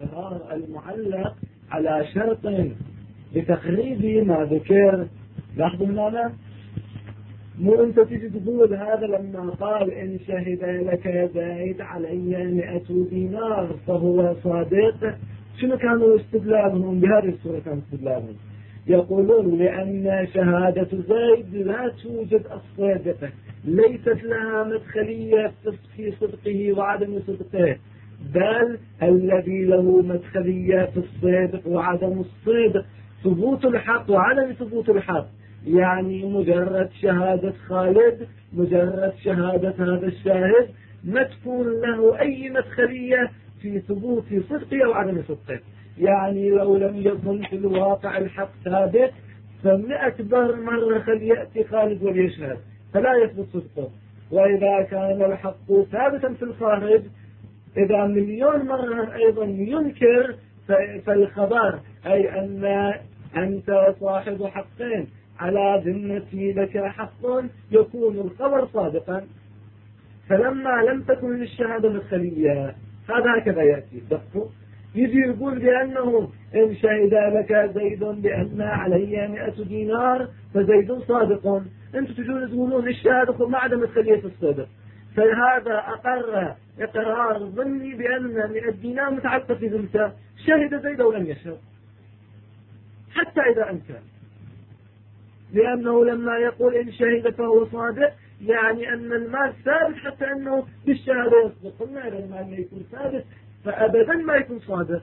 الإقرار المعلق على شرط بتقريب ما ذكر. لاحظوا هنا مو أنت تجي تقول هذا لما قال إن شهد لك زيد علي 100 دينار فهو صادق. شنو كانوا استدلالهم بهذه الصورة؟ كان استدلالهم يقولون لأن شهادة زيد لا توجد الصادق، ليست لها مدخلية في صدقه وعدم صدقه، بل الذي له مدخلية في الصدق وعدم الصدق ثبوت الحق وعدم ثبوت الحق. يعني مجرد شهادة خالد، مجرد شهادة هذا الشاهد ما تكون له أي مدخلية في ثبوت صدقه أو عدم صدقه. يعني لو لم يكن في الواقع الحق ثابت فمئة مرة خليأتي خالد وليشهد فلا يثبت صدقه. وإذا كان الحق ثابتا في الخارج إذا مليون مرة أيضا ينكر فالخبر أي أن أنت صاحب حقين على ذمتي لك حق يكون الخبر صادقا. فلما لم تكن للشهادة مدخلية هذا هكذا يأتي دقوا يجي يقول بأنه إن شهد لك زيد بأن علي 100 دينار فزيد صادق. أنتم تجون تقولون الشهادة ما عدم مدخلية الصدق، فهذا أقر إقرار ظني بأن 100 دينار متعلقة في ذمته، شهد زيد ولم يشهد حتى إذا أنكر، لأنه لما يقول إن شهد فهو صادق يعني أن المال ثابت حتى أنه بالشهادة يصدق. قلنا إذا المال ما يكون ثابت فأبدا ما يكون صادق.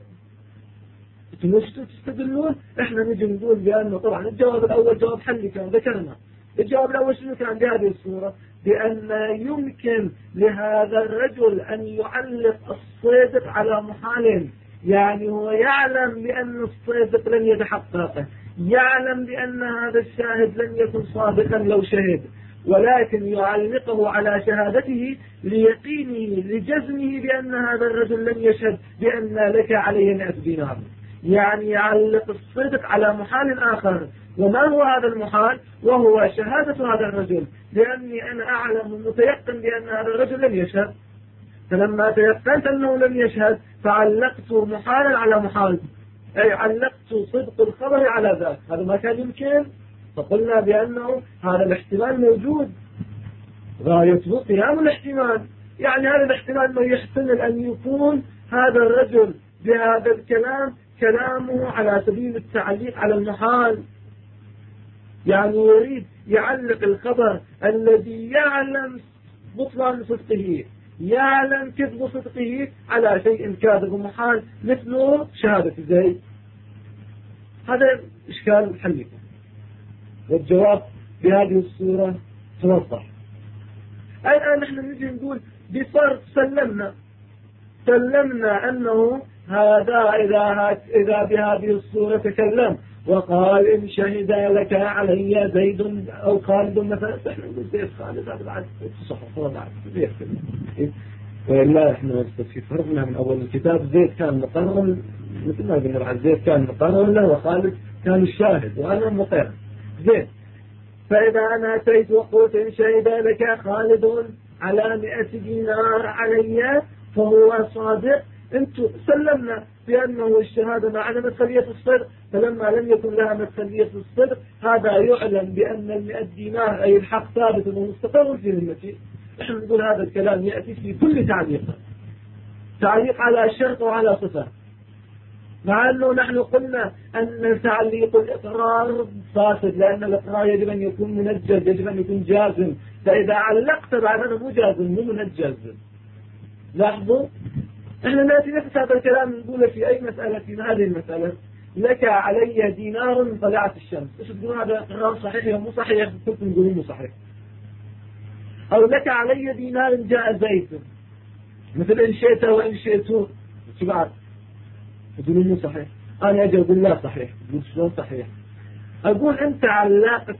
تستدلون احنا نجي نقول بأنه طبعا الجواب الأول جواب حلي كان ذكرنا. الجواب الأول شنو كان بهذه الصورة؟ بأن يمكن لهذا الرجل أن يعلق الصادق على محال، يعني هو يعلم بأن الصادق لن يتحقق، يعلم بأن هذا الشاهد لن يكن صادقا لو شهد، ولكن يعلقه على شهادته ليقينه لجزمه بأن هذا الرجل لن يشهد بأن لك عليه 100 دينار. يعني يعلق الصدق على محال آخر. وما هو هذا المحال؟ وهو شهادة هذا الرجل، لأني أنا أعلم متيقن بأن هذا الرجل لن يشهد، فلما تيقنت أنه لم يشهد فعلقت محالا على محال، أي علقت صدق الخبر على ذاك. هذا ما كان يمكن، فقلنا بأنه هذا الاحتمال موجود، غايته قيام الاحتمال. يعني هذا الاحتمال ما يحتمل أن يكون هذا الرجل بهذا الكلام كلامه على سبيل التعليق على المحال، يعني يريد يعلق الخبر الذي يعلم بطلان صدقه، يعلم كذب صدقه على شيء كاذب محال مثل شهادة زيد. هذا إشكال حلكم، والجواب بهذه الصورة توضح. الآن نحن نجي نقول بفرض سلمنا أنه هذا إذا بهذه الصورة تكلم وقال إن شهد لك علي زيد أو خالد مثلا، احنا نقول زيد خالد هذا بعد صحف بعد زيد وإلا احنا في فرضنا من أول الكتاب زيد كان مقرر مثل ما قلنا بعد زيد كان مقرر له وخالد كان الشاهد وأنا مقرر زيد. فإذا أنا أتيت وقلت إن شهد لك خالد على 100 دينار علي فهو صادق، انتم سلمنا بأنه الشهادة مع عدم مدخلية الصدق، فلما لم يكن لها مدخلية الصدق هذا يعلم بأن 100 دينار أي الحق ثابت ومستقر في ذمتي. نحن نقول هذا الكلام يأتي في كل تعليق على الشرط وعلى صفة، مع أنه نحن قلنا أن تعليق الإقرار فاسد، لأن الإقرار يجب أن يكون منجز، يجب أن يكون جازم، فإذا علقت بعدها مو جازم مو منجز. لاحظوا احنا نأتي نفس هذا الكلام نقوله في أي مسألة في هذه المسألة، لك علي دينار طلعت الشمس، ايش تقولون هذا إقرار صحيح ومو صحيح؟ كنتم تقولون مو صحيح. أو لك علي دينار جاء زيت، مثل إن شئت وإن شئتوا شو بعد تقولون مو صحيح. أنا أجي أقول لا صحيح، تقول شلون صحيح؟ أقول أنت علقت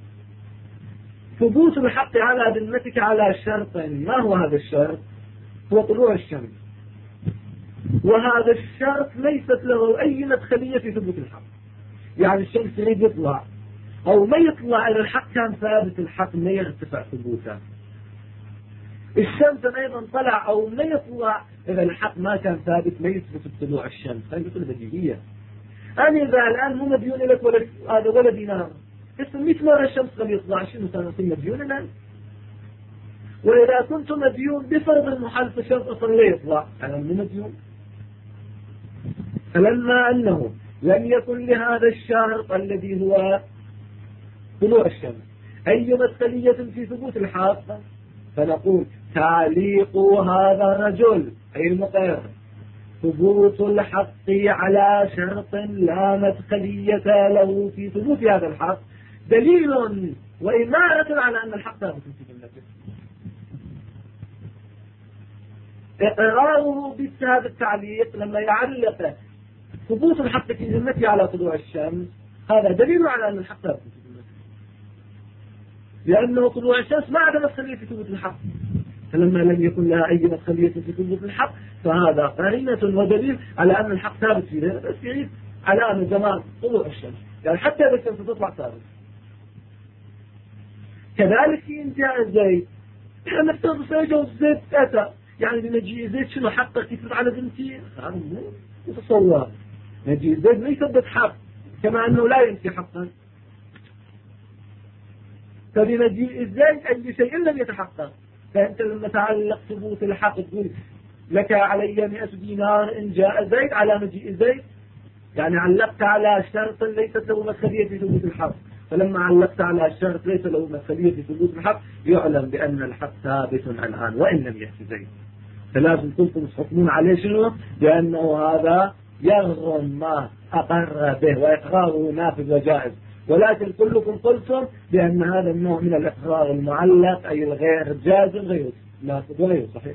ثبوت الحق على ذمتك على شرطين. ما هو هذا الشرط؟ هو طلوع الشمس، وهذا الشرط ليست له أي مدخلية في ثبوت الحق. يعني الشمس يريد يطلع أو ما يطلع إلى الحق كان ثابت، الحق ما يرتفع ثبوته. الشمس أيضا طلع أو ما يطلع، إذا الحق ما كان ثابت ما يثبت طلوع الشمس. هذه مثل بديهية. أنا إذا الآن مو مديون لك ولا هذا ولا دينار، اسم 100 مرة الشمس قد يطلع، شنو صار مديون الآن؟ وإذا كنت مديون بفرض المحال الشمس أصلا لا يطلع، أنا مو مديون. فلما أنه لم يكن لهذا الشرط الذي هو طلوع الشمس أي مدخلية في ثبوت الحق، فنقول تعليق هذا الرجل أي المقر ثبوت الحق على شرط لا مدخلية له في ثبوت هذا الحق دليل وإمارة على أن الحق ثابت في جملته. إقراره بهذا التعليق لما يعلق ثبوت الحق في جملته على طلوع الشمس، هذا دليل على أن الحق ثابت في جملته، لأنه طلوع الشمس ما عدا مدخلية في ثبوت الحق. فلما لم يكن لها أي مدخلية في ثبوت الحق فهذا قرينة ودليل على أن الحق ثابت في ذلك، بس يعيد على أن زمان طلوع الشمس، يعني حتى إذا الشمس تطلع ثابت. كذلك في انتهاء زيد، احنا نفترض سيجوز زيد أتى، يعني بمجيء زيد شنو حقق يثبت على بنتي؟ هذا مو يتصور. مجيء زيد ما يثبت حق، كما أنه لا ينفي حقا. فبمجيء زيد أي شيء لم يتحقق. فأنت لما تعلق ثبوت الحق تقول لك علي 100 دينار إن جاء زيد على مجيء زيد، يعني علقت على شرط ليست له مدخلية في ثبوت الحق. فلما علقت على شرط ليس له مدخلية في ثبوت الحق يعلم بأن الحق ثابت الآن وإن لم يأتي زيد. فلازم كنتم تحكمون عليه شنو؟ لأنه هذا يغرم ما أقر به وإقراره نافذ وجائز. ولكن كلكم قلتم بأن هذا النوع من الإقرار المعلق أي الغير جازم غير نافذ وغير صحيح.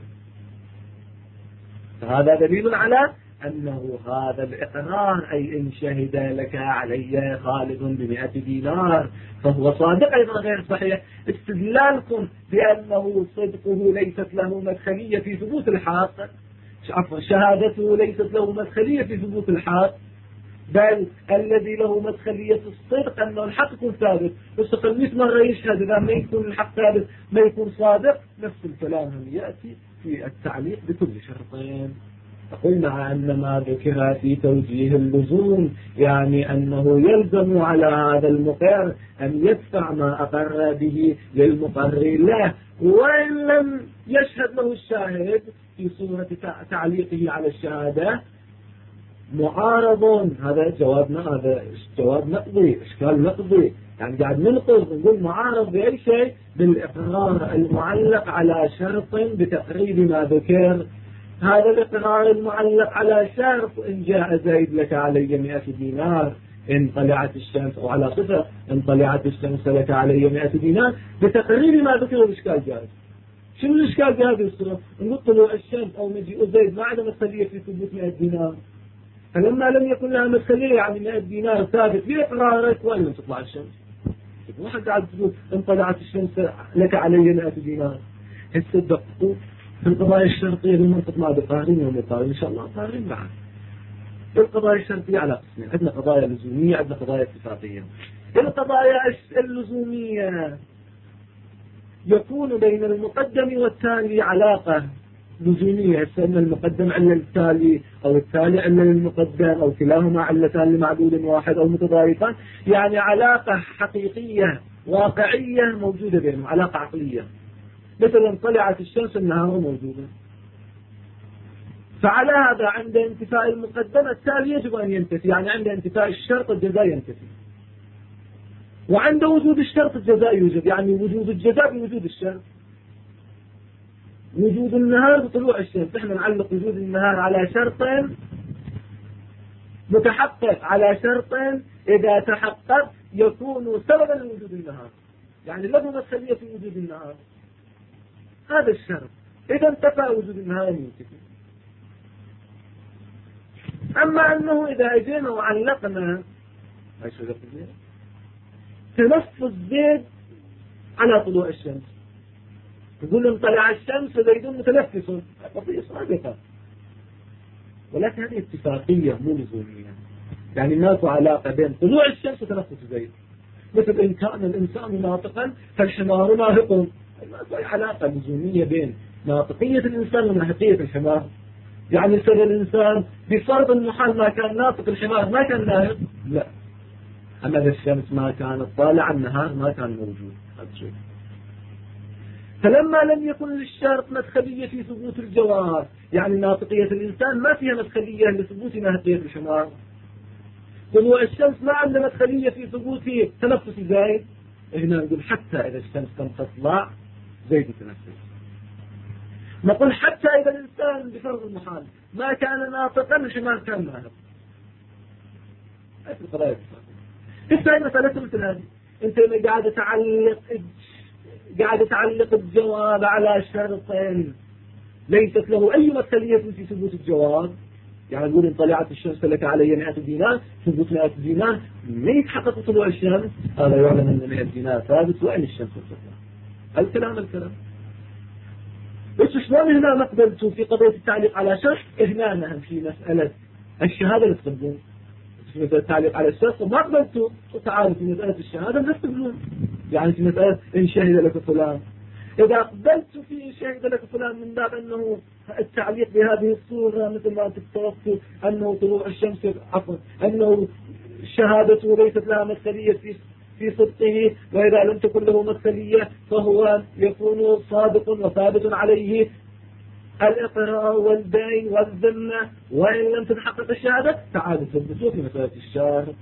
فهذا دليل على أنه هذا الإقرار أي إن شهد لك علي خالد ب100 دينار فهو صادق أيضا غير صحيح. استدلالكم بأنه صدقه ليست له مدخلية في ثبوت الحق، عفوا شهادته ليست له مدخلية في ثبوت الحق، بل الذي له مدخلية الصدق أنه الحق يكون ثابت. بس 100 مرة يشهد إذا ما يكون الحق ثابت ما يكون صادق. نفس الكلام هم يأتي في التعليق بكل شرطين. قلنا أن ما ذكر في توجيه اللزوم يعني أنه يلزم على هذا المقر أن يدفع ما أقر به للمقر له، وإن لم يشهد له الشاهد في صورة تعليقه على الشهادة معارض. هذا جواب نقضي، إشكال نقضي، يعني قاعد ننقض نقول معارض بأي شيء؟ بالإقرار المعلق على شرط بتقريب ما ذكر. هذا الإقرار المعلق على شرط إن جاء زيد لك علي 100 دينار إن طلعت الشمس، أو على صفة إن طلعت الشمس لك علي 100 دينار بتقريب ما ذكر. الإشكال جائز. شنو الإشكال في هذه الصورة؟ نقول طلوع الشمس أو مجيء زيد ما عدا مدخلية في ثبوت 100 دينار. فلما لم يكن لها مدخلية يعني 100 دينار ثابت في إقرارك وين تطلع الشمس؟ واحد قاعد تقول إن طلعت الشمس لك علي 100 دينار. الصدقوا في القضايا الشرطية بالمنطق ما بقارين ومقارين إن شاء الله قارين بعد. القضايا الشرطية على قسمين، عندنا قضايا لزومية عندنا قضايا اتفاقية. القضايا اللزومية يكون بين المقدم والتالي علاقة لزومية، إما المقدم علة التالي أو التالي علة المقدم أو كلاهما علتان لمعدود واحد أو متضايقان، يعني علاقة حقيقية واقعية موجودة بينهم، علاقة عقلية. مثلا طلعت الشمس النهار موجودة، فعلى هذا عند انتفاء المقدمة التالي يجب أن ينتفي، يعني عند انتفاء الشرط الجزاء ينتفي، وعند وجود الشرط الجزاء يوجد، يعني وجود الجزاء بوجود الشرط. وجود النهار بطلوع الشمس، احنا نعلق وجود النهار على شرط متحقق، على شرط إذا تحقق يكون سببا لوجود النهار، يعني له مدخلية في وجود النهار. هذا الشرط إذا انتفى وجود النهار ينتفي. أما أنه إذا أجينا وعلقنا تنفذ زيد على طلوع الشمس، يقول ان طلع الشمس زيد متنفس، قضية صادقة، ولكن هذه اتفاقية مو لزومية، يعني ماكو علاقة بين طلوع الشمس وتنفس زيد. مثل إن كان الإنسان ناطقا فالحمار ناهق، ما علاقة لزومية بين ناطقية الإنسان وناطقية الحمار. يعني يصير الإنسان بفرض المحال ما كان ناطق، الحمار ما كان ناطق، لا. أما إذا الشمس ما كانت طالعة، النهار ما كان موجود. فلما لم يكن للشرط مدخلية في ثبوت الجوهر، يعني ناطقية الإنسان ما فيها مدخلية لثبوت ناطقية الحمار. طلوع الشمس ما عنده مدخلية في ثبوت تنفس زايد. هنا نقول حتى إذا الشمس كانت تطلع زيد التنفس. نقول حتى إذا الإنسان بفرض المحال ما كان ناطقا، الحمار كان ناطق. هذه القضايا. هي مسألة مثل هذه. أنت قاعد تعلق الجواب على شرطين ليست له أي مدخلية في ثبوت الجواب. يعني نقول إن طلعت الشمس لك علي 100 دينار، ثبوت 100 دينار ما يتحقق طلوع الشمس، هذا يعلم أن 100 دينار ثابت وأين الشمس تطلع. الكلام بس شلون هنا ما قبلتوا في قضية التعليق على شرط؟ هنا نحن في مسألة الشهادة اللي تقبلون في مسألة التعليق على الشرط ما قبلتوا، وتعالوا في مسألة الشهادة لا تقبلون. يعني في مسألة إن شهد لك فلان، إذا قبلت في شهد لك فلان من باب أنه التعليق بهذه الصورة مثل ما تتوقف أنه طلوع الشمس، عفوا أنه شهادته ليست لها مدخلية في صدقه، وإذا لم تكن له مدخلية فهو يكون صادق وثابت عليه الإقرار والدين والذمة، وإن لم تتحقق الشهادة تعالوا ثبتوا في مسألة الشهادة.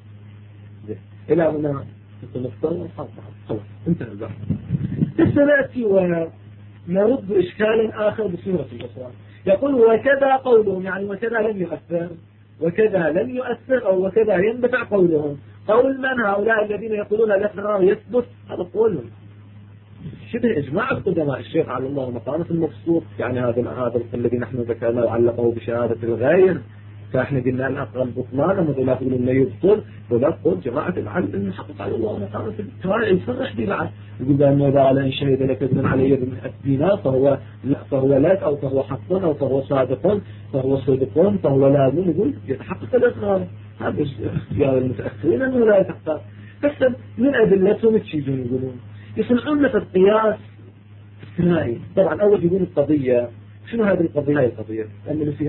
إلى هنا نفترض خلاص انتهى البحث. نأتي ونرد إشكالا آخر بصورة الأخرى. يقول وكذا قولهم، يعني وكذا لم يؤثر، وكذا لم يؤثر أو وكذا ينبفع قولهم. قول من هؤلاء الذين يقولون الإقرار يثبت؟ هذا قولهم شبه إجماع القدماء. الشيخ على الله مقامة المبسوط، يعني هذا الذي نحن ذكرناه وعلقه بشهادة الغير، فاحنا قلنا الأقرب بطلان ولا يقولون انه يبطل، ولا تقول جماعة العلم المحقق على الله مقامة التوارع يصرح به بعد، يقول بأنه إذا على إن شهد لك ابن علي بن الدينار فهو لك أو فهو حق أو فهو صادق فهو صدق فهو لازم، يقول يتحقق الإقرار. هذا اختيار المتأخرين أنه لا يتحقق. بس من أدلتهم تشيدون يقولون يصنعون مثل قياس استثنائي. طبعا أول يقولون القضية، شنو هذه القضية؟ هاي القضية أمنوا فيها.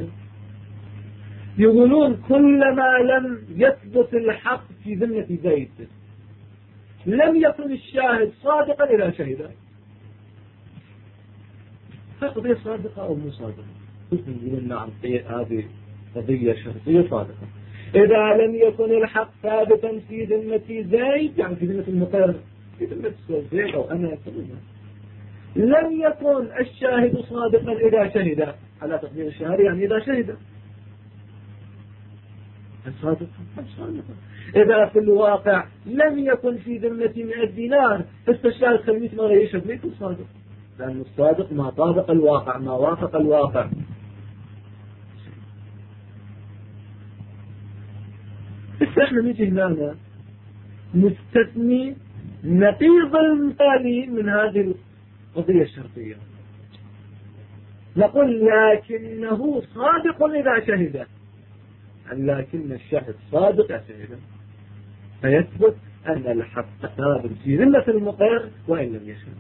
يقولون كلما لم يثبت الحق في ذمة زيد لم يكن الشاهد صادقا إذا شهد. قضية صادقة أو مو صادقة؟ يقولون نعم هذه قضية شرطية صادقة. إذا لم يكن الحق ثابتا في ذمة زيد، يعني في ذمة المقر، في ذمة زيد أو أنا لم يكن الشاهد صادقا إذا شهد، على تقدير الشهادة يعني إذا شهد الصادق. إذا في الواقع لم يكن في ذمة 100 دينار فالشاهد 500 مرة يشهد ما يكون صادق، لأن الصادق ما طابق الواقع، ما وافق الواقع. بس احنا نجي هنا نستثني نقيض المثالي من هذه القضية الشرطية، نقول لكنه صادق إذا شهد، لكن الشاهد صادق إذا شهد، فيثبت أن الحق ثابت في ذمة المقر وإن لم يشهد.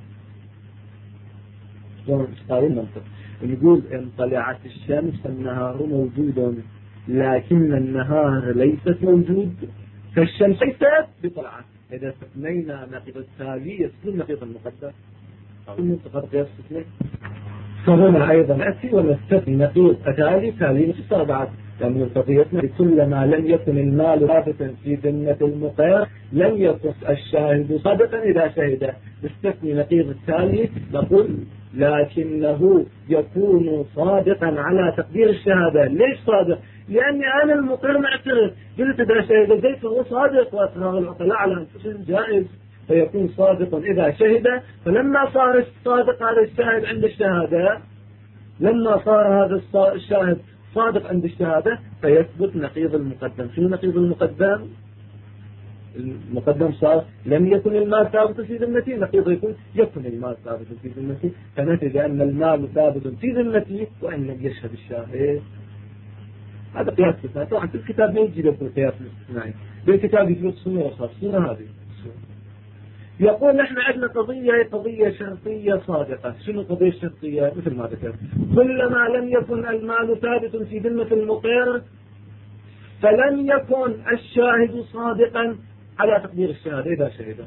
قالوا المنطق نقول إن طلعت الشمس فالنهار موجود، لكن النهار ليست موجود، فالشمس ليست بطلعة. إذا استثنينا نقيض التالي يسكن نقيض المقدر أو المنطقة قياس استثناء، فهنا أيضا أتي ونستثني نقيض التالي تالي نفس بعد، لأن القضيتنا كلما لم يكن المال ثابتا في ذمة المقر لم يكن الشاهد صادقا إذا شهد. نستثني نقيض التالي نقول لكنه يكون صادقا على تقدير الشهادة. ليش صادق؟ لأني أنا المقر معترف، قلت إذا شهد زيد فهو صادق، وأسرار العقلاء على أنفسهم جائز، فيكون صادق إذا شهد. فلما صار الصادق هذا الشاهد عند الشهادة، لما صار هذا الشاهد صادق عند الشهادة فيثبت نقيض المقدم. شنو نقيض المقدم؟ المقدم صار لم يكن المال ثابت في ذمتي، نقيض يكون المال ثابت في ذمتي، فنتج أن المال ثابت في ذمتي وإن لم يشهد الشاهد. هذا قياس استثنائي. طبعا في الكتاب ما يجي لك القياس الاستثنائي، بالكتاب يجي لك صورة هذه يقول نحن عندنا قضية شرطية صادقة. شنو قضية شرطية؟ مثل ما ذكرت، كلما لم يكن المال ثابت في ذمة المقر فلم يكن الشاهد صادقا على تقدير الشهادة إذا شهد.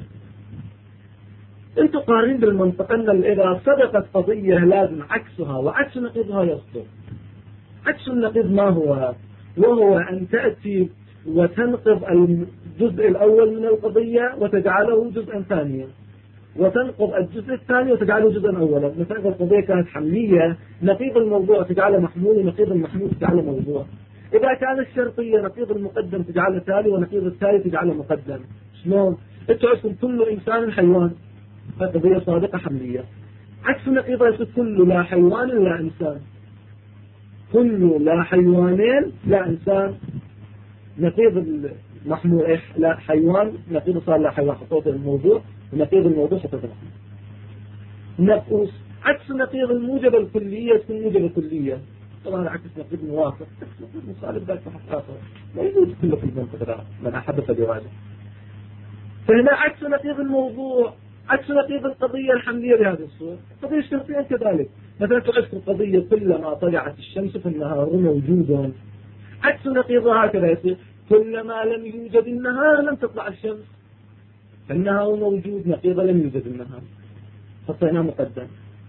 انتم قارين بالمنطق ان اذا صدقت قضية لازم عكسها وعكس نقيضها يصدق. عكس النقيض ما هو؟ وهو ان تأتي وتنقض الجزء الاول من القضية وتجعله جزءا ثانيا، وتنقض الجزء الثاني وتجعله جزءا اولا. مثلا القضية كانت حملية، نقيض الموضوع تجعله محمول، ونقيض المحمول تجعله موضوع. اذا كانت الشرطية نقيض المقدم تجعله تالي، ونقيض التالي تجعله مقدم. شلون؟ انتوا عندكم كل انسان حيوان، قضية صادقة حملية. عكس نقيضها كل لا حيوان لا انسان، كل لا حيوانين لا انسان. نقيض المحمول لا حيوان، نقيض صار لا حيوان حطوط الموضوع، ونقيض الموضوع حطوط المحمول. نقص عكس نقيض الموجبة الكلية تكون موجبة كلية. طبعا عكس نقيض الموافق، نقيض مصالح ذاك فحص آخر لا يوجد كله في المنطقة من أحب فليواجه. فهنا عكس نقيض الموضوع، عكس نقيض القضية الحملية بهذه الصورة. القضية الشرطية كذلك، مثلا تعكس القضية كلما طلعت الشمس في النهار موجود، عكس نقيضها هكذا يصير كلما لم يوجد النهار لم تطلع الشمس. النهار موجود، نقيض لم يوجد النهار، حطيناه مقدم.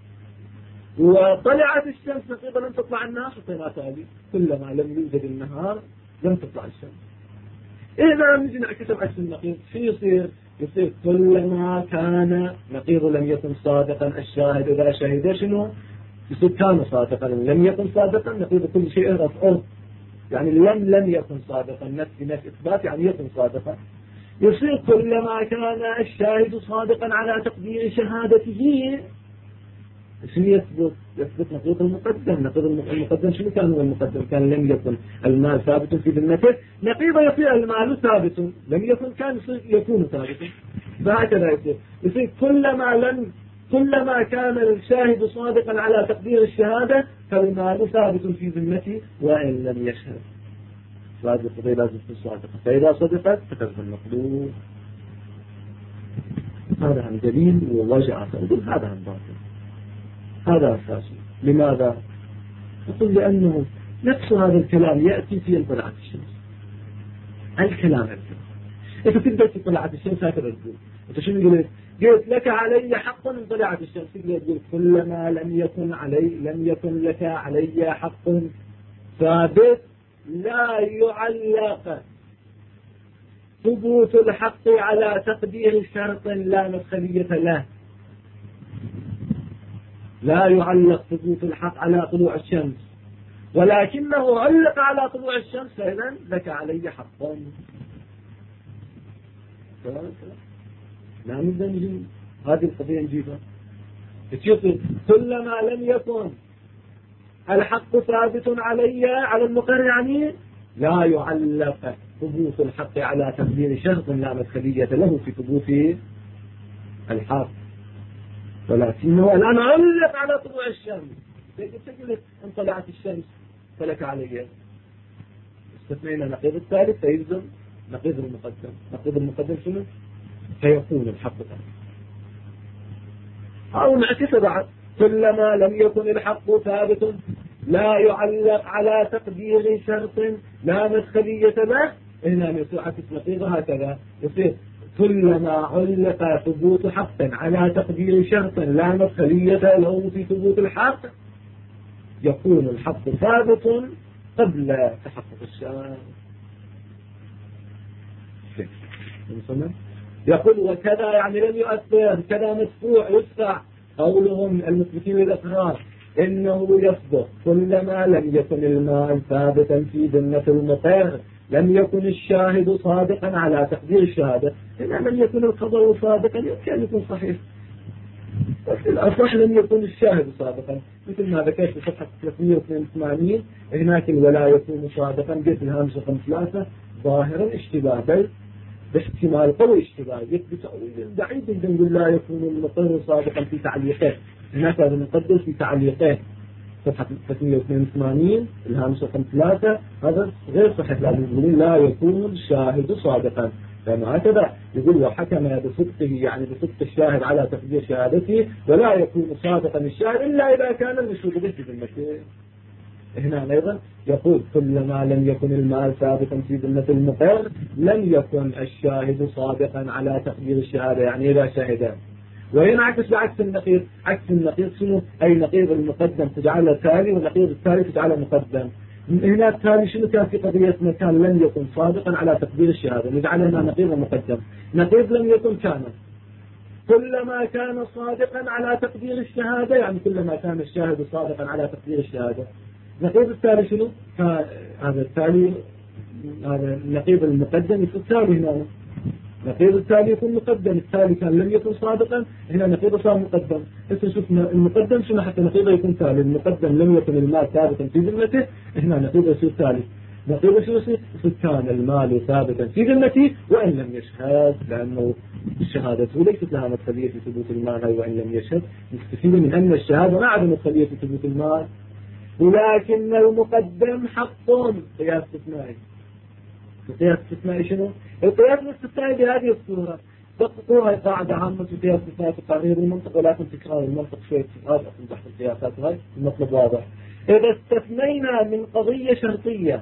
وطلعت الشمس، نقيض لم تطلع النهار، حطيناه تالي. كلما لم يوجد النهار لم تطلع الشمس. إذا نجي نعكس عكس النقيض شو يصير؟ يصير كلما كان نقيض لم يكن صادقا الشاهد إذا شهد شنو؟ يصير كان صادقا لم يكن صادقا نقيض كل شيء رفع. يعني لم يكن صادقا، نفي إثبات يعني يكن صادقا. يصير كلما كان الشاهد صادقا على تقدير شهادته شنو يثبت؟ يثبت نقيض المقدم. نقيض المقدم شنو كان هو المقدم؟ كان لم يكن المال ثابت في ذمته، نقيض يصير المال ثابت، لم يكن كان يصير يكون ثابتا. فهكذا يصير كلما كان الشاهد صادقا على تقدير الشهادة فالمال ثابت في ذمته وإن لم يشهد. هذه القضية لازم تكون صادقة، فإذا صدقت فكذب المقدور. هذا عن دليل ووجع، فأقول هذا عن باطل، هذا أساسي. لماذا؟ أقول لأنه نفس هذا الكلام يأتي في طلعت الشمس. الكلام أنت تقدر في طلعت الشمس هكذا تقول. أنت شنو قلت لك علي حق من طلعت الشمس، تقول كلما لم يكن لك علي حق ثابت لا يعلق ثبوت الحق على تقدير شرط لا مدخلية له. لا يعلق ثبوت الحق على طلوع الشمس، ولكنه علق على طلوع الشمس، فإذا لك علي حق. لا نبدأ نجيب هذه القضية نجيبها. كلما لم يكن الحق ثابت على المقر يعني لا يعلق ثبوت الحق على تقدير شرط لا مدخلية له في ثبوت الحق، ولكنه الآن علق على طلوع الشمس. تقول ان طلعت الشمس فلك علي. استثنينا نقيض الثالث فيلزم نقيض المقدم. نقيض المقدم شنو؟ فيكون الحق ثابت. أو نعكس بعد كلما لم يكن الحق ثابت لا يعلق على تقدير شرط لا مدخلية له. هنا يصير عكس نقيض هكذا، يصير كلما علق ثبوت حق على تقدير شرط لا مدخلية له في ثبوت الحق يكون الحق ثابت قبل تحقق الشرط. يقول وكذا يعني لم يؤثر، كذا مدفوع يدفع. قولهم المثبتين للإقرار إنه يصدق كلما لم يكن المال ثابتا في ذمة المقر لم يكن الشاهد صادقا على تقدير الشهادة. إذا لم يكن الخبر صادقا يمكن أن يكون صحيح، بس الأصح لم يكن الشاهد صادقا. مثل ما ذكرت في صفحة 382 هناك ولا يكون صادقا قلت الهامش رقم 3 ظاهرا اشتباه، بل باحتمال قوي اشتباه يثبت بعيد جدا نقول لا يكون المقر صادقا في تعليقه. هناك هذا نقدر في تعليقه صفحة 382 الهامش رقم 3 هذا غير صحيح، لازم نقول لا يكون الشاهد صادقا، لأنه هكذا يقول وحكم بصدقه يعني بصدق الشاهد على تقدير شهادته، ولا يكون صادقا الشاهد إلا إذا كان المشهود به في ذمته. هنا أيضا يقول كلما لم يكن المال ثابتا في ذمة المقر لم يكن الشاهد صادقا على تقدير الشهادة، يعني إذا شهد. وينعكس بعكس النقيض. عكس النقيض شنو؟ أي نقيض المقدم تجعله تالي والنقيض التالي تجعله مقدم. هنا التالي شنو كان في قضيتنا؟ كان لم يكن صادقا على تقدير الشهادة، نجعل هنا نقيض مقدم. نقيض لم يكن كان كلما كان صادقا على تقدير الشهادة، يعني كلما كان الشاهد صادقا على تقدير الشهادة. نقيض التالي شنو؟ هذا التالي، هذا النقيض المقدم في التالي هنا. نقيض التالي يكون مقدم، التالي كان لم يكن صادقا، هنا نقيض صار مقدم. هسه شفنا المقدم شنو حتى نقيضه يكون تالي. المقدم لم يكن المال ثابتا في ذمته، هنا نقيضه يصير تالي. نقيضه شنو يصير؟ كان المال ثابتا في ذمته وان لم يشهد، لانه شهادته ليست لها مدخليه في ثبوت المال وان لم يشهد. نستفيد من ان الشهاده ما عدم مدخليه في ثبوت المال، ولكن المقدم حق. قياس استثنائي. القياس الاستثنائي شنو؟ القياس الاستثنائي بهذه الصورة. دققوها قاعدة عامة في القياس الاستثنائي في تقرير المنطق، ولكن تكرار المنطق شوية تكرار تحت القياسات هاي المطلب واضح. إذا استثنينا من قضية شرطية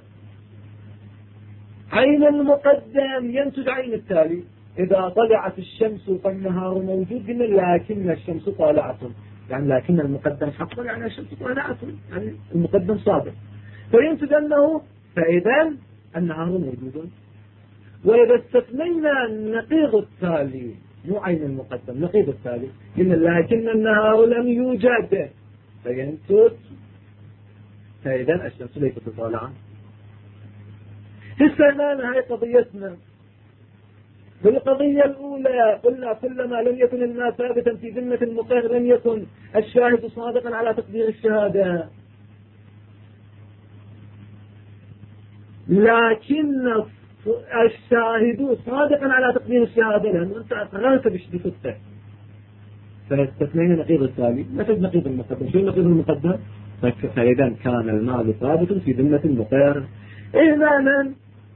عين المقدم ينتج عين التالي. إذا طلعت الشمس فالنهار موجود، قلنا لكن الشمس طالعة، يعني لكن المقدم حق، يعني الشمس طالعة، يعني المقدم صادق، فينتج أنه فإذا النهار موجود. وإذا استثنينا النقيض التالي مو عين المقدم، نقيض التالي، إن لكن النهار لم يوجد، فينتج فإذا الشمس ليست طالعة. استثنانا هاي قضيتنا. بالقضية الأولى قلنا كلما لم يكن المال ثابتا في ذمة المقر لم يكن الشاهد صادقا على تقدير الشهادة، لكن الشاهد صادقا على تقدير الشهادة لأنه أنت أقررت بشدته. فاستثنينا نقيض التالي، نفذ نقيض المقدم. شو نقيض المقدم؟ فإذا كان المال ثابت في ذمة المقر. إذا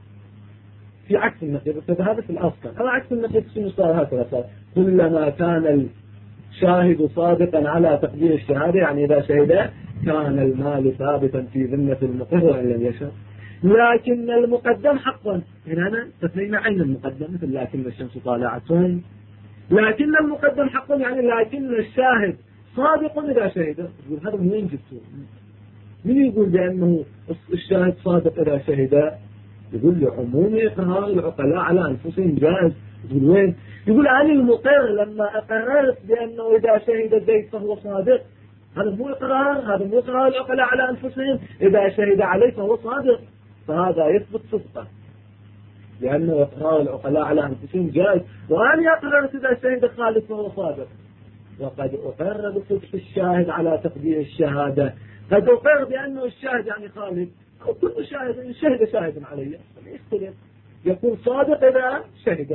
في عكس النقيض، هذا في الأصل. أما عكس النقيض شنو صار؟ هكذا صار كلما كان الشاهد صادقا على تقدير الشهادة، يعني إذا شهد كان المال ثابتا في ذمة المقر وإن لم يشهد. لكن المقدم حقا، هنا استثنينا عين المقدم مثل لكن الشمس طالعة. لكن المقدم حقا يعني لكن الشاهد صادق إذا شهد. يقول هذا من وين جبته؟ من يقول بأنه الشاهد صادق إذا شهد؟ يقول لعموم إقرار العقلاء على أنفسهم جائز. يقول وين؟ يقول عن المقر لما أقررت بأنه إذا شهد زيد فهو صادق، هذا مو إقرار، هذا مو إقرار العقلاء على أنفسهم. إذا شهد عليه فهو صادق، فهذا يثبت صدقه لأنه إقرار العقلاء على أنفسهم جائز. وأنا أقررت إذا شهد خالد فهو صادق، وقد أقر بصدق الشاهد على تقدير الشهادة. قد أقر بأنه الشاهد يعني خالد أو كل شاهد شهد شاهد عليه يختلف، يكون صادق إذا شهد.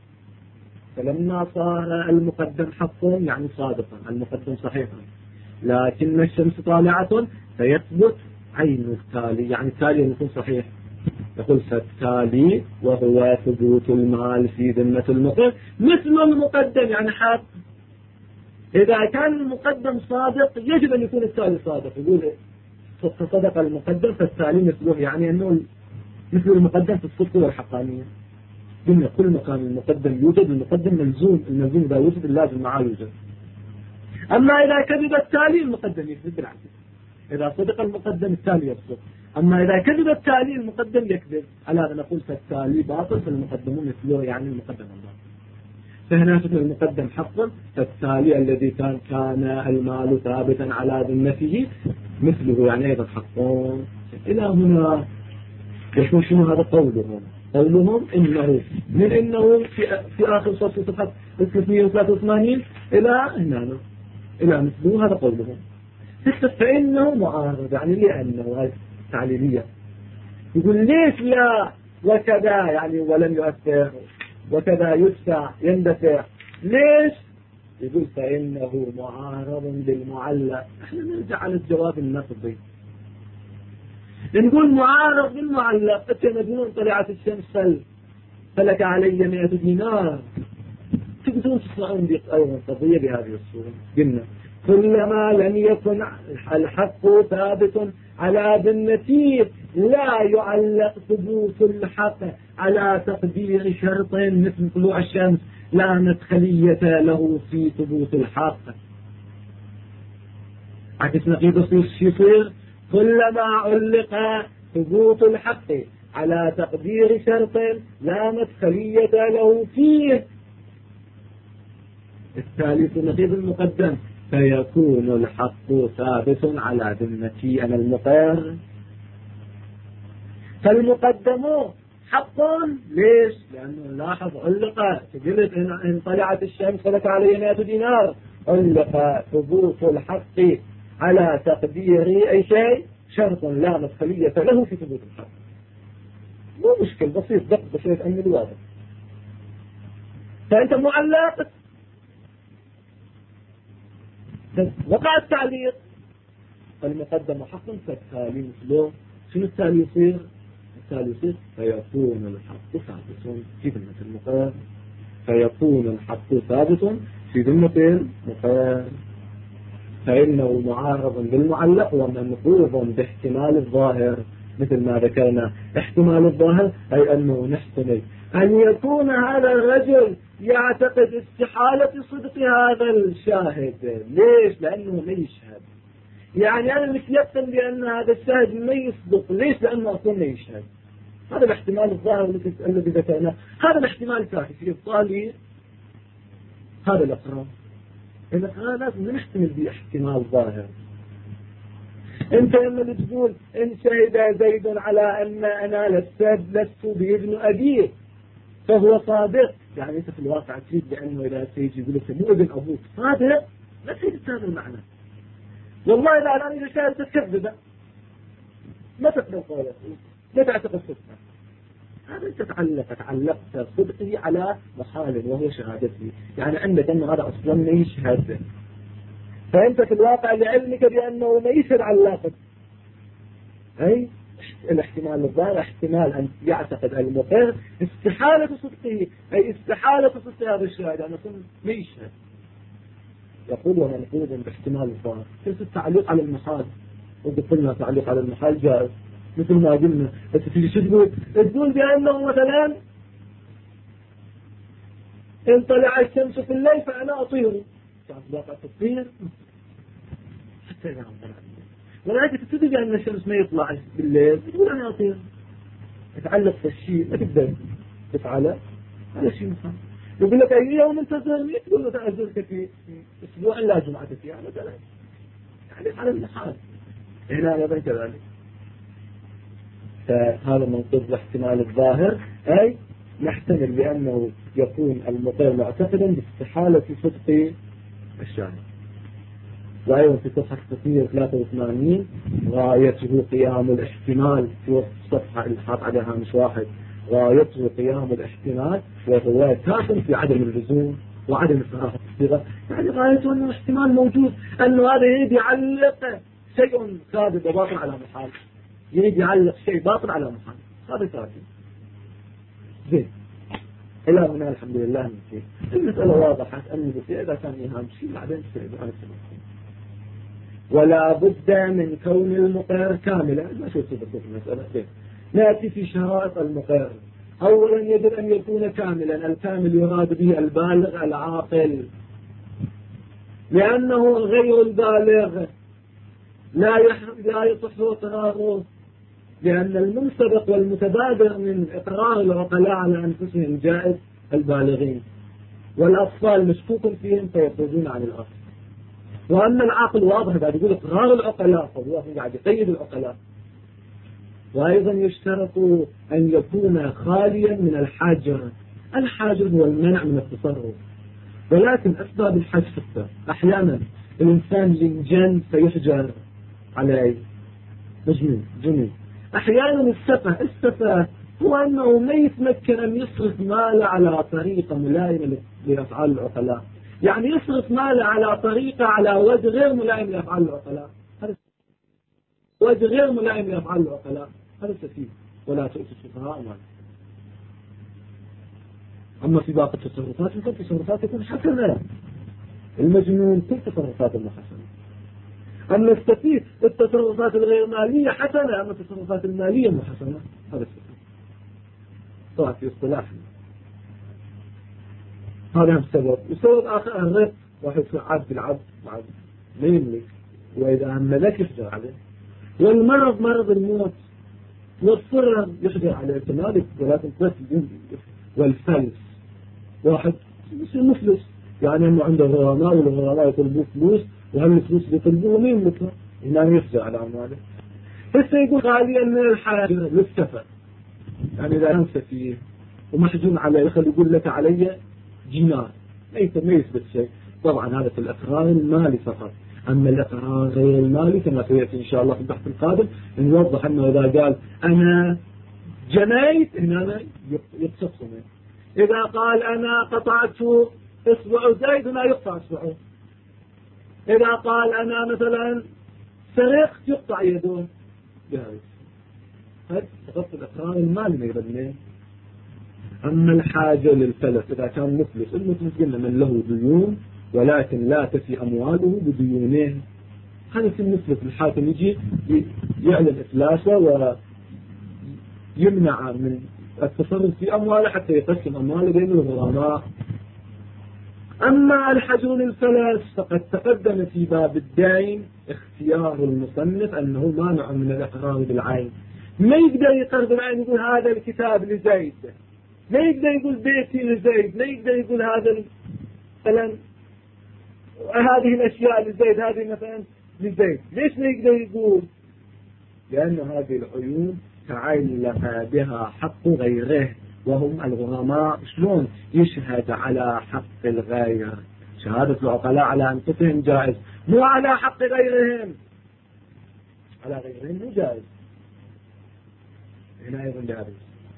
فلما صار المقدم حقا يعني صادقا، المقدم صحيحا، لكن الشمس طالعة فيثبت عين التالي، يعني التالي يكون صحيح. يقول فالتالي وهو ثبوت المال في ذمة المقر مثل المقدم، يعني حق. إذا كان المقدم صادق يجب أن يكون التالي صادق. يقول صدق المقدم فالتالي مثله، يعني أنه مثل المقدم في الصدق والحقانية. قلنا كل مكان المقدم يوجد المقدم ملزوم، الملزوم إذا وجد اللازم معاه يوجد. أما إذا كذب التالي المقدم يكذب بالعكس، إذا صدق المقدم التالي يصدق. أما إذا كذب التالي المقدم يكذب. على هذا نقول فالتالي باطل فالمقدم مثله، يعني المقدم باطل. فهنا شكل المقدم حقا، فالتالي الذي كان المال ثابتا على ذمته مثله، يعني أيضا حقا. إلى هنا يكون شنو هذا قولهم؟ قولهم إنه من إنه في آخر صفحة 383 إلى هنا إلى مثله، هذا قولهم. فإنه معارض، يعني لأنه هذه تعليلية. يقول ليش لا وكذا يعني ولم يؤثر وكذا يدفع يندفع، ليش؟ يقول فإنه معارض بالمعلق. احنا نرجع على الجواب النقضي، نقول معارض بالمعلق. انت مجنون طلعت الشمس فلك علي 100 دينار. تقدرون تصنعون أيضا قضية بهذه الصورة. قلنا كلما لم يكن الحق ثابت على ذمتي لا يعلق ثبوت الحق على تقدير شرط مثل طلوع الشمس لا مدخلية له في ثبوت الحق. عكس نقيض يصير كلما علق ثبوت الحق على تقدير شرط لا مدخلية له فيه الثالث نقيض المقدم فيكون الحق ثابت على ذمتي أنا المقر. فالمقدم حق ليش؟ لأنه لاحظ علق قلت إن طلعت الشمس فلك علي 100 دينار علق ثبوت الحق على تقدير أي شيء شرط لا مدخلية له في ثبوت الحق. مو مشكل بسيط دق بسيط أن الواضح. فأنت معلق وقع التعليق المقدم حق فالتالي مثله شنو التالي يصير؟ التالي يصير فيكون الحق ثابت في ذمة المقر. فيكون الحق ثابت في ذمة المقر فإنه معارض بالمعلق ومنقوض باحتمال الظاهر مثل ما ذكرنا. احتمال الظاهر أي أنه نحتمل أن يكون هذا الرجل يعتقد استحالة صدق هذا الشاهد. ليش؟ لأنه ما يشهد. يعني أنا متيقن بأن هذا الشاهد ما يصدق. ليش؟ لأنه أصلا ما يشهد. هذا الاحتمال الظاهر الذي ذكرناه. هذا الاحتمال كافي في إبطال هذا الإقرار. الإقرار لازم نحتمل باحتمال ظاهر. انت لما تقول ان شهد زيد على ان انا لست بابن ابيه فهو صادق. يعني انت في الواقع تريد بانه اذا سيجي يقول لك مو ابن ابوك صادق لا تريد هذا المعنى. والله اذا انا شاهد تكذب ما تقبل قوله لا تعتقد صدقه. هذا انت تعلقت صدقه على محال وهو شهادته. يعني عندك انه هذا اصلا ما يشهد. فأنت في الواقع لعلمك بأنه ما يشهد علاقة. أي الاحتمال الظاهر احتمال أن يعتقد المقر استحالة صدقه أي استحالة صدق هذا الشاهد أن يكون ما يشهد. يقول ومنقوض باحتمال الظاهر. كيف التعليق على المحال؟ وقلنا تعليق على المحال جائز مثل ما قلنا. بس تيجي شو تقول بأنه مثلا إن طلع الشمس في الليل فأنا أطير. واقع تطير حتى إذا طلع ولكن تدري بأن الشمس ما يطلع بالليل تقول أنا أطير. تتعلق في الشيء ما تقدر تفعله. هذا شيء مخالف. يقول لك أي يوم أنت تزورني تقول له تعزلك في أسبوع لا جمعة فيه مثلا. يعني على المحال هنا أيضا كذلك. فهذا منقوض باحتمال الظاهر أي نحتمل بأنه يكون المقر معتقدا باستحالة صدق الشاهد. وأيضا في صفحة 683 غايته قيام الاحتمال في وسط الصفحة اللي حاط عليها مش واحد. غايته قيام الاحتمال وهو كافٍ في عدم اللزوم وعدم صراحة الصيغة. يعني غايته أنه احتمال موجود أنه هذا يريد يعلق شيء ثابت وباطل على محال. يريد يعلق شيء باطل على محال. هذا كافي. زين إلى هنا الحمد لله نسيت. المسألة واضحة أن إذا كان يهام شيء بعدين تسير أنا سمعت. ولا بد من كون المقر كاملا. ما شو تبصر المسألة. نأتي في شرائط المقر. أولا يجب أن يكون كاملا. الكامل يراد به البالغ العاقل لأنه غير البالغ لا يصح إقراره. لأن المنسبق والمتبادر من إقرار العقلاء على أنفسهم جائز البالغين والأطفال مشكوك فيهم فيخرجون عن الأصل. وأما العقل واضح بعد يقول إقرار العقلاء فهو قاعد يقيد العقلاء. وأيضا يشترط أن يكون خاليا من الحاجر. الحاجر هو المنع من التصرف. ولكن أسباب الحاجة ستة. أحيانا الإنسان ينجن فيحجر عليه جنون. أحيانا السفة هو أنه ما يتمكن أن يصرف ماله على طريقة ملائمة لأفعال العقلاء. يعني يصرف ماله على طريقة على وجه غير ملائم لأفعال العقلاء. وجه غير ملائم لأفعال العقلاء. هذا سفيه. ولا تؤتوا السفهاء أموالكم. أما في باقي التصرفات يمكن تصرفات تكون حسنة. المجنون كل تصرفات حسنة. أما السفيه التصرفات الغير مالية حسنة، أما التصرفات المالية مو حسنة. هذا السفيه طبعا في اصطلاحنا. هذا هم السبب. والسبب آخر الرق، واحد يصير عبد العبد وعبد لا يملك، وإذا ملك يحجر عليه. والمرض مرض الموت، والصرر يحجر عليه كذلك، ولكن والفلس واحد يصير مفلس، يعني انه عنده غراماء والغراماء يطلبوا فلوس، وهم الفلوس يطلبوه مين يملكها؟ هنا يحجر على أمواله. هسه يقول خاليا من الحاجة للسفر، يعني إذا كان سفيه ومحجون عليه يخلي يقول لك علي دينار، ليس ما يثبت شيء. طبعا هذا في الإقرار المالي فقط. أما الإقرار غير المالي كما سيأتي إن شاء الله في البحث القادم نوضح أنه إذا قال أنا جنيت هنا يقتص منه. إذا قال أنا قطعت إصبع زيد هنا يقطع إصبعه. إذا قال أنا مثلا سرقت يقطع يده. هذا فقط الإقرار المالي ما يبنيه. أما الحاجة للفلس إذا كان مفلس، المفلس قلنا من له ديون ولكن لا تفي أمواله بديونه، هذا في المفلس. الحاكم يجي يعلن إفلاسه ويمنع من التصرف في أمواله حتى يقسم أمواله بين الغرماء. أما الحجر للفلس فقد تقدم في باب الدين اختيار المصنف أنه مانع من الإقرار بالعين. ما يقدر يقرر بالعين يقول هذا الكتاب لزيد، لا يقدر يقول بيتي لزيد، لا يقدر يقول هذا مثلا هذه الأشياء لزيد، هذه مثلا لزيد. ليش ما يقدر يقول؟ لأن هذه العيون تعلق بها حق غيره وهم الغرماء. شلون يشهد على حق الغير؟ شهادة العقلاء على أنفسهم جائز، مو على حق غيرهم. على غيرهم مو جائز، هنا أيضا جائز.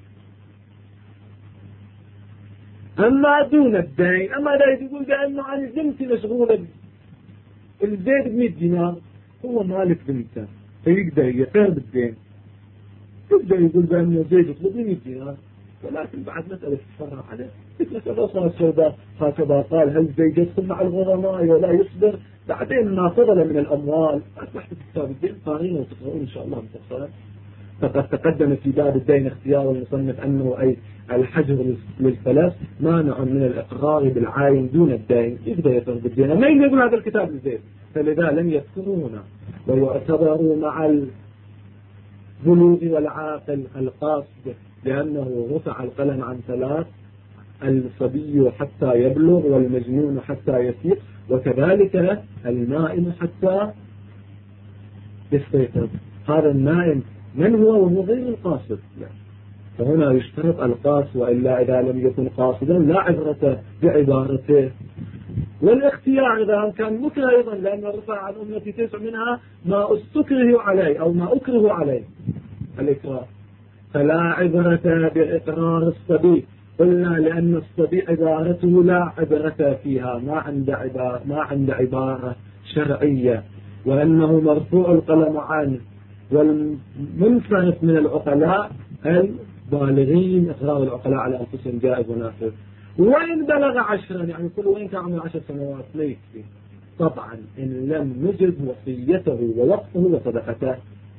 أما دون الدين، أما لا يقول بأنه عن ذمتي مشغولة الزيد ب100 دينار، هو مالك ذمته فيقدر يقر بالدين، يقدر يقول بأنه زيد يطلب 100 دينار، ولكن بعد مسألة تتفرع عليه. مسألة أصلا السوداء هكذا قال هل زيد يدخل مع الغرماء ولا يصبر؟ بعدين ما فضل من الأموال أصبحت كتاب الدين قارنة وتقرؤون إن شاء الله مفصلا. فقد تقدم في باب الدين اختيار المصنف أنه أي الحجر للفلس مانع من الإقرار بالعين دون الدين، يقدر يقر بالدين. ما يقول هذا الكتاب لزيد، فلذا لم يذكروا هنا ويعتبروا مع البلوغ والعاقل القاصد، لأنه رفع القلم عن 3: الصبي حتى يبلغ، والمجنون حتى يفيق، وكذلك النائم حتى يستيقظ. هذا النائم من هو وهو غير القاصد؟ لا. فهنا يشترط القاصد، وإلا إذا لم يكن قاصدا لا عبرة بعبارته. والاختيار إذا كان مكره أيضا، لأن رفع عن أمتي 9 منها ما استكره عليه أو ما أكره عليه الإكراه، فلا عبرة بإقرار الصبي. قلنا لأن الصبي عبارته لا عبرة فيها، ما عند عبارة شرعية، وأنه مرفوع القلم عنه. والمنصرف من العقلاء البالغين إقرار العقلاء على أنفسهم جائز ونافذ. وإن بلغ 10، يعني كل وين كان عمره 10 سنوات لا يكفي، طبعا إن لم نجد وصيته ووقفه وصدقته.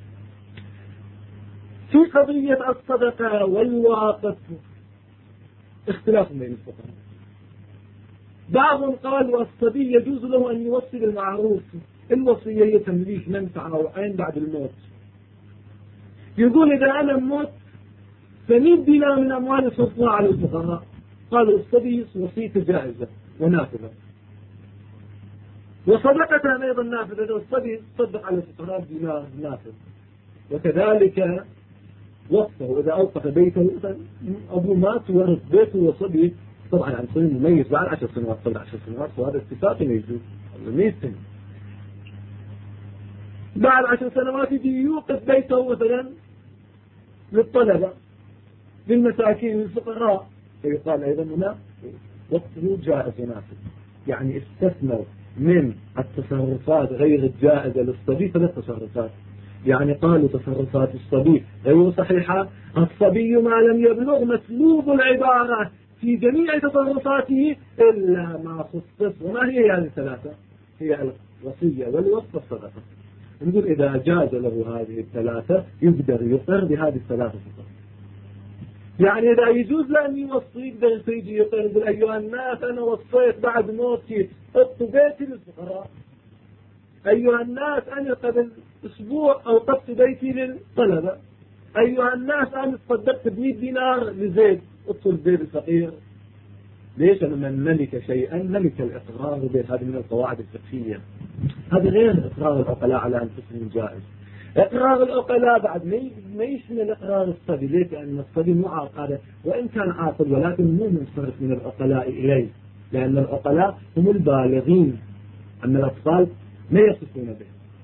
في قضية الصدقة والواقف اختلاف بين الفقهاء. بعضهم قال والصبي يجوز له أن يوصي بالمعروف، الوصية هي تمليك منفعة أو عين بعد الموت. يقول إذا أنا موت ف100 دينار من أموال صرفوها على الفقراء، قالوا الصبي وصيته جائزة ونافذة، وصدقتها أيضا نافذة، إذا الصبي صدق على الفقراء دينار نافذ. وكذلك وقفه إذا أوقف بيته، أبوه مات ورث بيته وصبي، طبعا عن صبي مميز بعد 10 سنوات، قبل 10 سنوات، وهذا اتفاق يجوز 100 سنة. بعد 10 سنوات يجي يوقف بيته مثلا للطلبة للمساكين للفقراء، فيقال أيضا هنا وقته جائز ونافذ. يعني استثنوا من التصرفات غير الجائزة للصبي 3 تصرفات. يعني قالوا تصرفات الصبي غير صحيحة، الصبي ما لم يبلغ مسلوب العبارة في جميع تصرفاته إلا ما خصص. وما هي هذه الثلاثة؟ هي الوصية والوصف والصدقة. نقول إذا جاز له هذه الثلاثة يقدر يقر بهذه الثلاثة فقط. يعني إذا يجوز له أن يوصي يقدر يجي يقر يقول أيها الناس أنا وصيت بعد موتي حطوا بيتي للفقراء. أيها الناس أنا قبل أسبوع أوقفت بيتي للطلبة. أيها الناس أنا تصدقت ب100 دينار لزيد اطلب البيت الفقير. ليش؟ أنا من ملك شيئا ملك الإقرار به. هذه من القواعد الفقهية. هذا غير إقرار العقلاء على أنفسهم جائز. إقرار العقلاء بعد ما يشمل إقرار الصبي. ليش؟ لأن الصبي مو عاقل وإن كان عاقل ولكن مو منصرف من العقلاء إليه، لأن العقلاء هم البالغين. أما الأطفال ما يصفون به،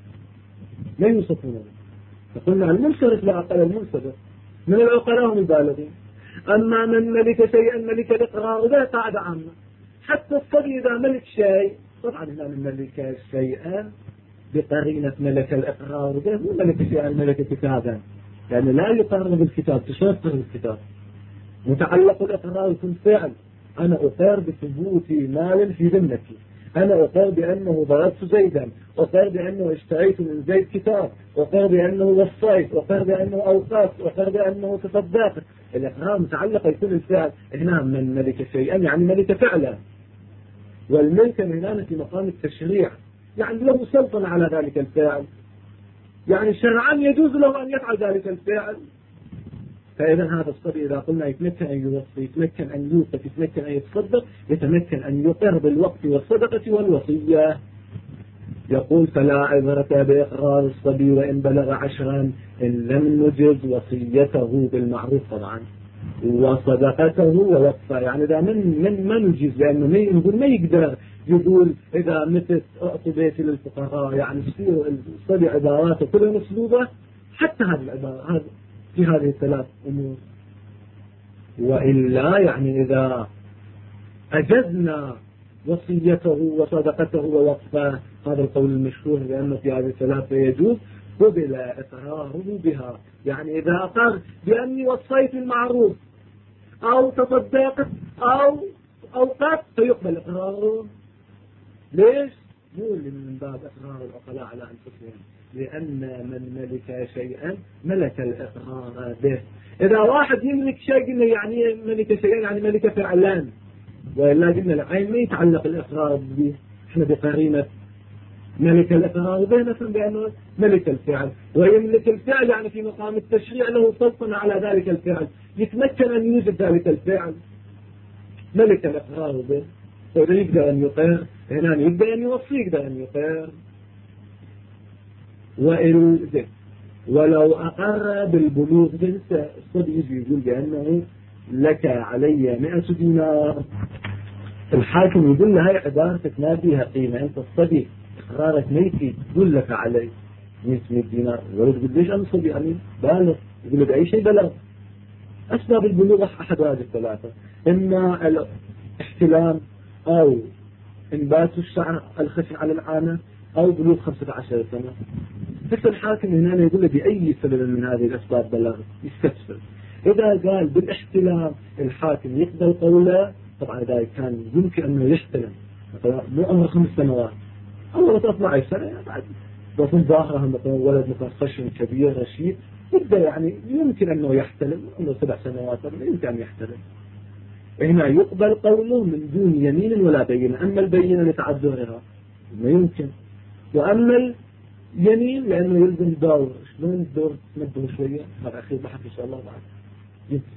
ما يوصفون به. فقلنا المنصرف لعقل المنصرف من العقلاء هم البالغين. أما من ملك شيئا ملك الإقرار ده قاعدة عامة. حتى الصبي إذا ملك شيء، طبعا هنا من ملك شيئا بقرينة ملك الإقرار ده مو ملك شيئا ملك كتابا، يعني لا يقرر بالكتاب. تشرط الكتاب متعلق الإقرار يكون فعل. أنا أقر بثبوت مال في ذمتي، أنا أقر بأنه ضربت زيدا، أقر بأنه اشتريت من زيد كتاب، أقر بأنه وصيت، أقر بأنه أوقفت، أقر بأنه تصدقت. الإقرار متعلق يكون الفعل. هنا من ملك شيئا يعني ملك فعلا، والملك هنا في مقام التشريع، يعني له سلطنة على ذلك الفعل، يعني شرعا يجوز له أن يفعل ذلك الفعل. فإذا هذا الصبي إذا قلنا يتمكن أن يوصي، يتمكن أن يوقف، يتمكن أن يتصدق، يتمكن أن يقر بالوقت والصدقة والوصية. يقول فلا عبرة بإقرار الصبي وإن بلغ 10 إن لم نجز وصيته بالمعروف طبعا وصدقته ووقفه. يعني إذا من ما نجز، لأنه نقول ما يقدر يقول إذا متت أعطي بيتي للفقراء، يعني الصبي عباراته كلها مسلوبة. حتى هذه العبارة في هذه الثلاث أمور. وإلا يعني إذا أجزنا وصيته وصدقته ووقفه، هذا القول المشهور بأنه في هذه الثلاثة يجوز، قبل إقراره بها. يعني إذا أقر بأني وصيت المعروف أو تصدقت أو أوقفت فيقبل إقراره. ليش؟ مو من باب إقرار العقلاء على أنفسهم، لأن من ملك شيئا ملك الإقرار به. إذا واحد يملك شيء يعني ملك شيئا يعني ملك فعلا، وإلا قلنا العين ما يتعلق الإقرار به. إحنا بقرينة ملك الإقرار به مثلا بأنه ملك الفعل، ويملك الفعل يعني في مقام التشريع له سلطنة على ذلك الفعل، يتمكن أن يوجد ذلك الفعل. ملك الإقرار به، وإذا يقدر أن يقر هنا يقدر أن يوصي، يقدر أن يقر. ولو أقر بالبلوغ الصبي يجي يقول بأنه لك علي 100 دينار، الحاكم يقول له هاي عبارتك ما فيها قيمة، أنت الصبي إقرارك ميتي يقول لك علي 100 دينار. الولد يقول ليش أنا صبي يعني بالغ؟ يقول له بأي شيء بلغ. أسباب البلوغ أحد هذه الثلاثة، إما الاحتلام أو انبات الشعر الخشن على العانة أو بلوغ 15 سنة. بس الحاكم هنا يقول له بأي سبب من هذه الأسباب بلغ يستفسر. إذا قال بالاحتلام الحاكم يقبل قوله. طبعا إذا كان يمكن أنه يحتلم مثلا مو عمره 5 سنوات أو 12 سنة، بعد بكون ظاهرها مثلا ولد مثلا خشن كبير رشيد يبدأ يعني يمكن أنه يحتلم. عمره 7 سنوات يمكن أن يحتلم. هنا يقبل قوله من دون يمين ولا بينة. أما البينة لتعذرها ما يمكن، وأما اليمين لأنه يلزم دور. شلون الدور تمده شوية؟ هذا أخير بحث إن شاء الله بعد يمكن.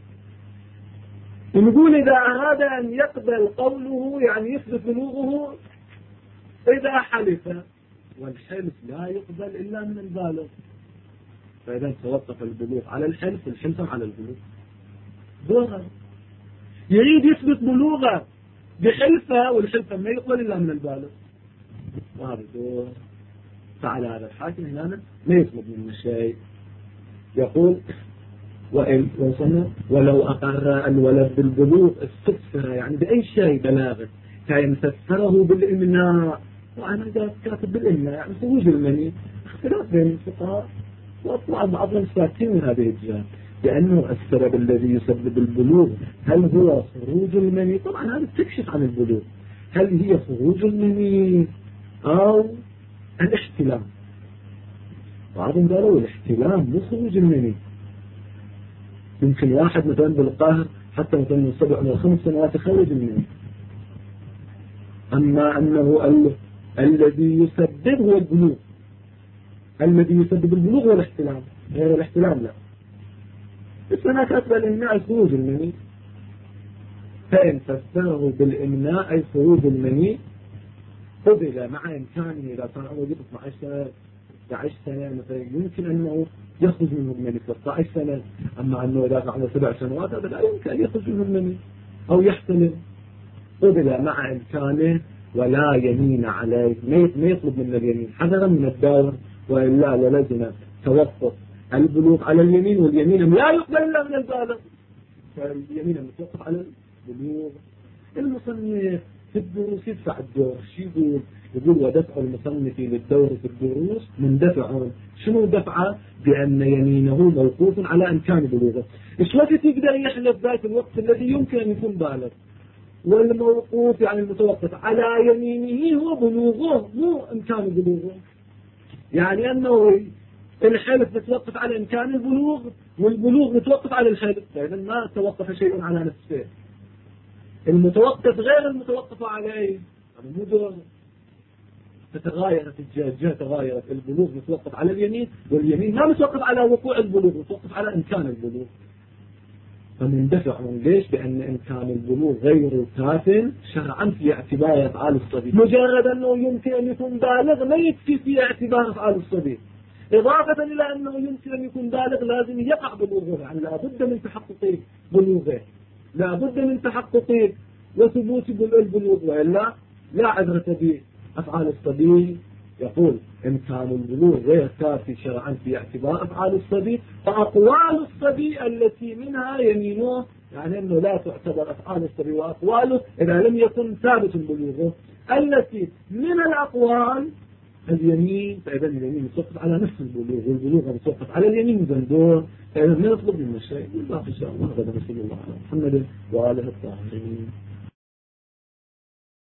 ونقول إذا أراد أن يقبل قوله يعني يثبت بلوغه إذا حلف، والحلف لا يقبل إلا من البالغ. فإذا توقف البلوغ على الحلف والحلف على البلوغ. دورا يريد يثبت بلوغه بحلفه، والحلفه ما يقبل إلا من البالغ، وهذا دور. فعلى هذا الحاكم هنا ما يطلب منه شيء. يقول ولو أقر الولد بالبلوغ استفسر يعني بأي شيء بلاغه، كان فسره بالإمناء. وأنا كاتب بالإمناء يعني خروج المني. اختلاف بين الفقهاء وأطلع بعضهم ساكتين من هذه الجهة. لأنه السبب الذي يسبب البلوغ هل هو خروج المني؟ طبعا هذا تكشف عن البلوغ. هل هي خروج المني أو الاحتلام؟ بعضهم قالوا الاحتلام مو خروج المني. يمكن واحد مثلا بالقهر حتى مثلا من 7 أو 5 سنوات يخرج المني. أما أنه الذي يسبب هو البلوغ. الذي يسبب البلوغ هو الاحتلام، غير الاحتلام لا. بس هناك أسباب الإمناء خروج المني، فإن فسره بالإمناء أي خروج المني قبل مع إمكانه إذا كان عمره 12 سنة 11 سنة مثلا يمكن أنه يخرج منه المني 13 سنة. أما أنه إذا كان عنده 7 سنوات هذا لا يمكن أن يخرج منه المني أو يحتمل. قبل مع إمكانه ولا يمين عليه، ما يطلب من اليمين حذرا من الدور، وإلا للزم توقف البلوغ على اليمين، واليمين لا يقبل إلا من البالغ، فاليمين متوقف على البلوغ. المصنف في الدروس يدفع الدور. شو يقول ودفع المصنف للدور في الدروس مندفع. شنو دفعه؟ بأن يمينه موقوف على إمكان بلوغه. إيش وقت يقدر يحلف ذات الوقت الذي يمكن أن يكون بالغ؟ والموقوف يعني المتوقف على يمينه هو بلوغه مو إمكان بلوغه. يعني أنه الحلف متوقف على إمكان البلوغ والبلوغ متوقف على الحلف، فإذا ما توقف شيء على نفسه. المتوقف غير المتوقف عليه. المدر تتغايرت الجهة تغايرت. البلوغ متوقف على اليمين، واليمين ما متوقف على وقوع البلوغ، متوقف على إمكان البلوغ. فمندفع من ليش؟ بأن إمكان البلوغ غير كاف شرعا في اعتبار أفعال الصبي. مجرد أنه يمكن أن يكون بالغ ما يكفي في اعتبار أفعال الصبي، إضافة إلى أنه يمكن أن يكون بالغ لازم يقع بلوغه، يعني لا بد من تحقق بلوغه، لا بد من تحقق وثبوت البلوغ، وإلا لا عبرة بأفعال الصبي. يقول إمكان البلوغ غير كافي شرعا في اعتبار أفعال الصبي، فأقوال الصبي التي منها يمينه يعني أنه لا تعتبر أفعال الصبي وأقواله إذا لم يكن ثابت بلوغه. التي من الأقوال اليمين، فإذا اليمين متوقف على نفس البلوغ، والبلوغ متوقف على اليمين زندور، فإذا ما نطلب من الشيء. والله إن شاء الله هذا رسول الله على محمد وآله الطاهرين.